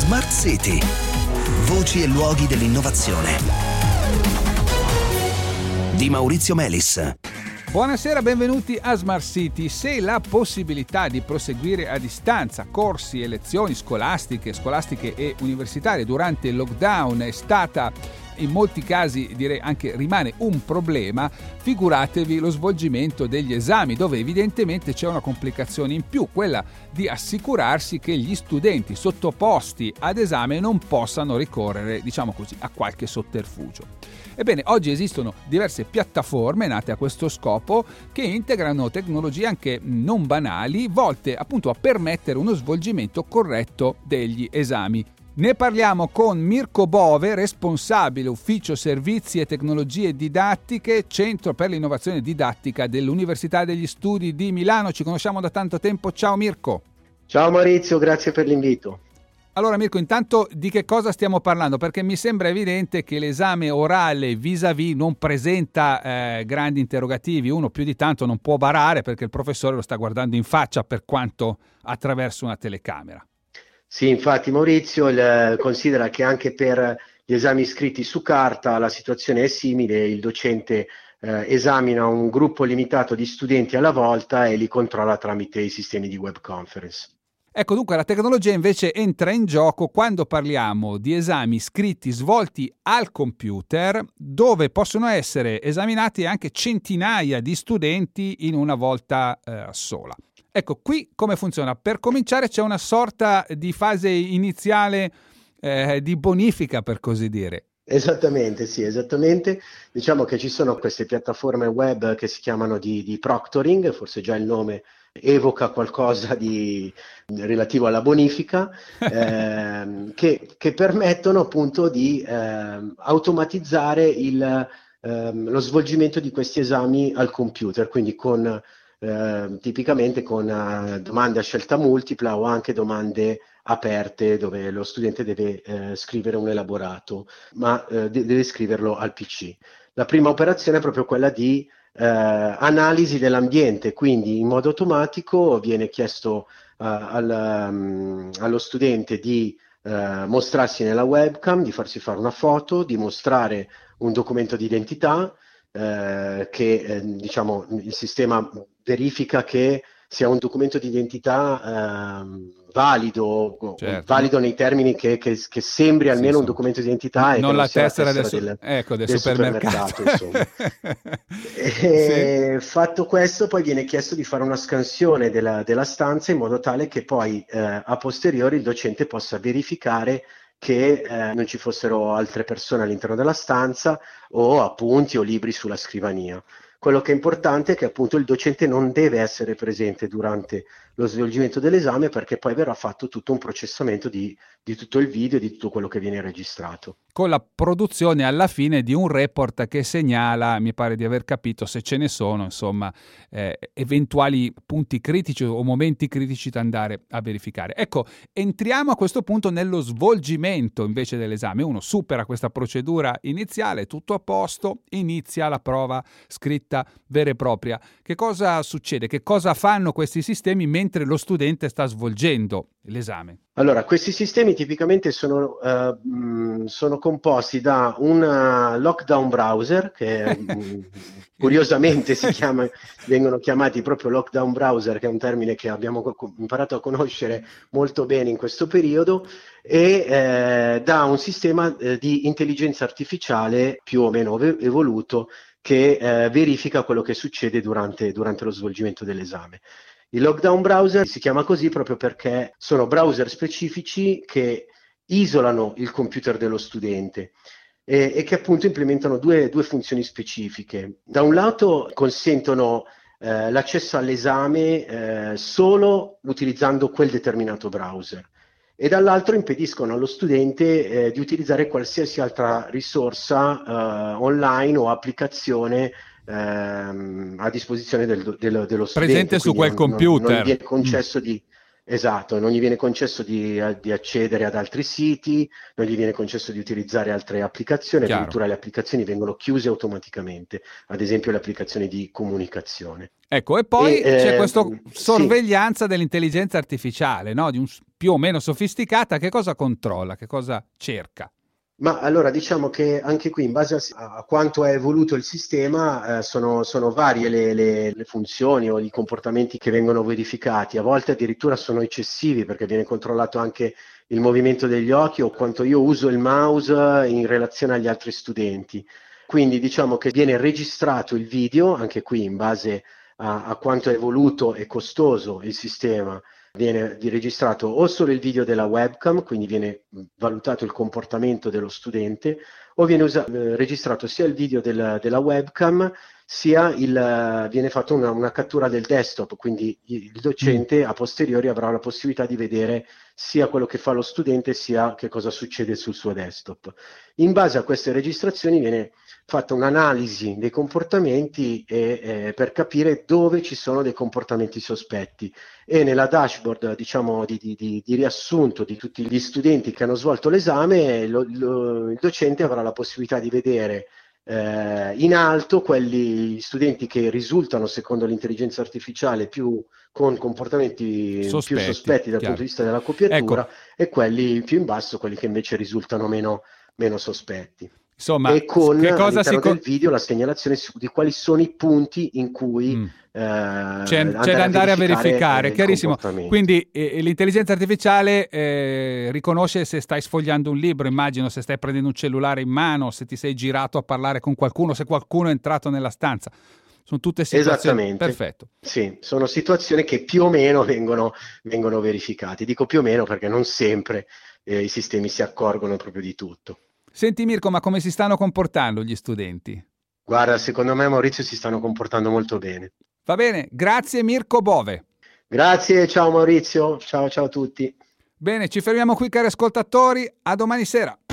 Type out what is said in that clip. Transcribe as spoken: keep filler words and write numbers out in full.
Smart City. Voci e luoghi dell'innovazione. Di Maurizio Melis. Buonasera, benvenuti a Smart City. Se la possibilità di proseguire a distanza corsi e lezioni scolastiche, scolastiche e universitarie durante il lockdown è stata, in molti casi direi anche rimane un problema, figuratevi lo svolgimento degli esami, dove evidentemente c'è una complicazione in più, quella di assicurarsi che gli studenti sottoposti ad esame non possano ricorrere, diciamo così, a qualche sotterfugio. Ebbene, oggi esistono diverse piattaforme nate a questo scopo che integrano tecnologie anche non banali, volte appunto a permettere uno svolgimento corretto degli esami. Ne parliamo con Mirko Bove, responsabile ufficio servizi e tecnologie didattiche, Centro per l'innovazione didattica dell'Università degli Studi di Milano. Ci conosciamo da tanto tempo. Ciao Mirko. Ciao Maurizio, grazie per l'invito. Allora Mirko, intanto di che cosa stiamo parlando? Perché mi sembra evidente che l'esame orale vis-à-vis non presenta eh, grandi interrogativi. Uno più di tanto non può barare perché il professore lo sta guardando in faccia, per quanto attraverso una telecamera. Sì, infatti Maurizio, il, considera che anche per gli esami scritti su carta la situazione è simile, il docente eh, esamina un gruppo limitato di studenti alla volta e li controlla tramite i sistemi di web conference. Ecco, dunque la tecnologia invece entra in gioco quando parliamo di esami scritti svolti al computer, dove possono essere esaminati anche centinaia di studenti in una volta eh, sola. Ecco, qui come funziona? Per cominciare c'è una sorta di fase iniziale eh, di bonifica, per così dire. Esattamente, sì, esattamente. Diciamo che ci sono queste piattaforme web che si chiamano di, di proctoring, forse già il nome evoca qualcosa di relativo alla bonifica, ehm, che, che permettono appunto di ehm, automatizzare il, ehm, lo svolgimento di questi esami al computer, quindi con Eh, tipicamente con uh, domande a scelta multipla o anche domande aperte dove lo studente deve eh, scrivere un elaborato, ma eh, de- deve scriverlo al P C. La prima operazione è proprio quella di eh, analisi dell'ambiente, quindi in modo automatico viene chiesto uh, al, um, allo studente di uh, mostrarsi nella webcam, di farsi fare una foto, di mostrare un documento di identità, Eh, che eh, diciamo il sistema verifica che sia un documento di identità eh, valido, certo. valido nei termini che, che, che sembri almeno sì, un documento di identità e non che la non sia tessera la tessera del, del, ecco, del, del supermercato, supermercato e, sì. Fatto questo, poi viene chiesto di fare una scansione della, della stanza in modo tale che poi eh, a posteriori il docente possa verificare che eh, non ci fossero altre persone all'interno della stanza o appunti o libri sulla scrivania. Quello che è importante è che appunto il docente non deve essere presente durante lo svolgimento dell'esame, perché poi verrà fatto tutto un processamento di, di tutto il video e di tutto quello che viene registrato. Con la produzione alla fine di un report che segnala, mi pare di aver capito, se ce ne sono, insomma, eh, eventuali punti critici o momenti critici da andare a verificare. Ecco, entriamo a questo punto nello svolgimento invece dell'esame. Uno supera questa procedura iniziale, tutto a posto, inizia la prova scritta vera e propria. Che cosa succede? Che cosa fanno questi sistemi mentre lo studente sta svolgendo l'esame? Allora, questi sistemi tipicamente sono, uh, mh, sono composti da un uh, lockdown browser, che mh, curiosamente si chiama, vengono chiamati proprio lockdown browser, che è un termine che abbiamo co- imparato a conoscere molto bene in questo periodo, e eh, da un sistema eh, di intelligenza artificiale più o meno ev- evoluto che eh, verifica quello che succede durante, durante lo svolgimento dell'esame. Il lockdown browser si chiama così proprio perché sono browser specifici che isolano il computer dello studente e, e che appunto implementano due, due funzioni specifiche. Da un lato consentono eh, l'accesso all'esame eh, solo utilizzando quel determinato browser e dall'altro impediscono allo studente eh, di utilizzare qualsiasi altra risorsa eh, online o applicazione ehm, a disposizione del, del, dello studente. Presente su quel non, computer. Non, non gli viene concesso di, esatto, non gli viene concesso di, di accedere ad altri siti, non gli viene concesso di utilizzare altre applicazioni, Chiaro. addirittura le applicazioni vengono chiuse automaticamente, ad esempio le applicazioni di comunicazione. Ecco, e poi e, c'è eh, questa sorveglianza sì. dell'intelligenza artificiale, no? Di un più o meno sofisticata, che cosa controlla, che cosa cerca? Ma allora diciamo che anche qui in base a, a quanto è evoluto il sistema eh, sono, sono varie le, le, le funzioni o i comportamenti che vengono verificati, a volte addirittura sono eccessivi perché viene controllato anche il movimento degli occhi o quanto io uso il mouse in relazione agli altri studenti. Quindi diciamo che viene registrato il video, anche qui in base a, a quanto è evoluto e costoso il sistema. Viene registrato o solo il video della webcam, quindi viene valutato il comportamento dello studente, o viene usa- registrato sia il video del, della webcam, sia il, viene fatta una, una cattura del desktop, quindi il docente a posteriori avrà la possibilità di vedere sia quello che fa lo studente, sia che cosa succede sul suo desktop. In base a queste registrazioni viene fatta un'analisi dei comportamenti e, eh, per capire dove ci sono dei comportamenti sospetti, e nella dashboard diciamo di, di, di, di riassunto di tutti gli studenti che hanno svolto l'esame lo, lo, il docente avrà la possibilità di vedere eh, in alto quelli studenti che risultano secondo l'intelligenza artificiale più con comportamenti Sospetti, più sospetti dal chiaro. punto di vista della copiatura, Ecco. e quelli più in basso quelli che invece risultano meno, meno sospetti. Insomma, E con che cosa all'interno si... del video la segnalazione su di quali sono i punti in cui Mm. eh, C'è, c'è da andare a verificare, eh, il chiarissimo. comportamento. Quindi eh, l'intelligenza artificiale eh, riconosce se stai sfogliando un libro, immagino, se stai prendendo un cellulare in mano, se ti sei girato a parlare con qualcuno, se qualcuno è entrato nella stanza. Sono tutte situazioni. Esattamente. Perfetto. Sì, sono situazioni che più o meno vengono, vengono verificate. Dico più o meno perché non sempre eh, i sistemi si accorgono proprio di tutto. Senti Mirko, ma come si stanno comportando gli studenti? Guarda, secondo me Maurizio si stanno comportando molto bene. Va bene, grazie Mirko Bove. Grazie, ciao Maurizio, ciao ciao a tutti. Bene, ci fermiamo qui cari ascoltatori, a domani sera.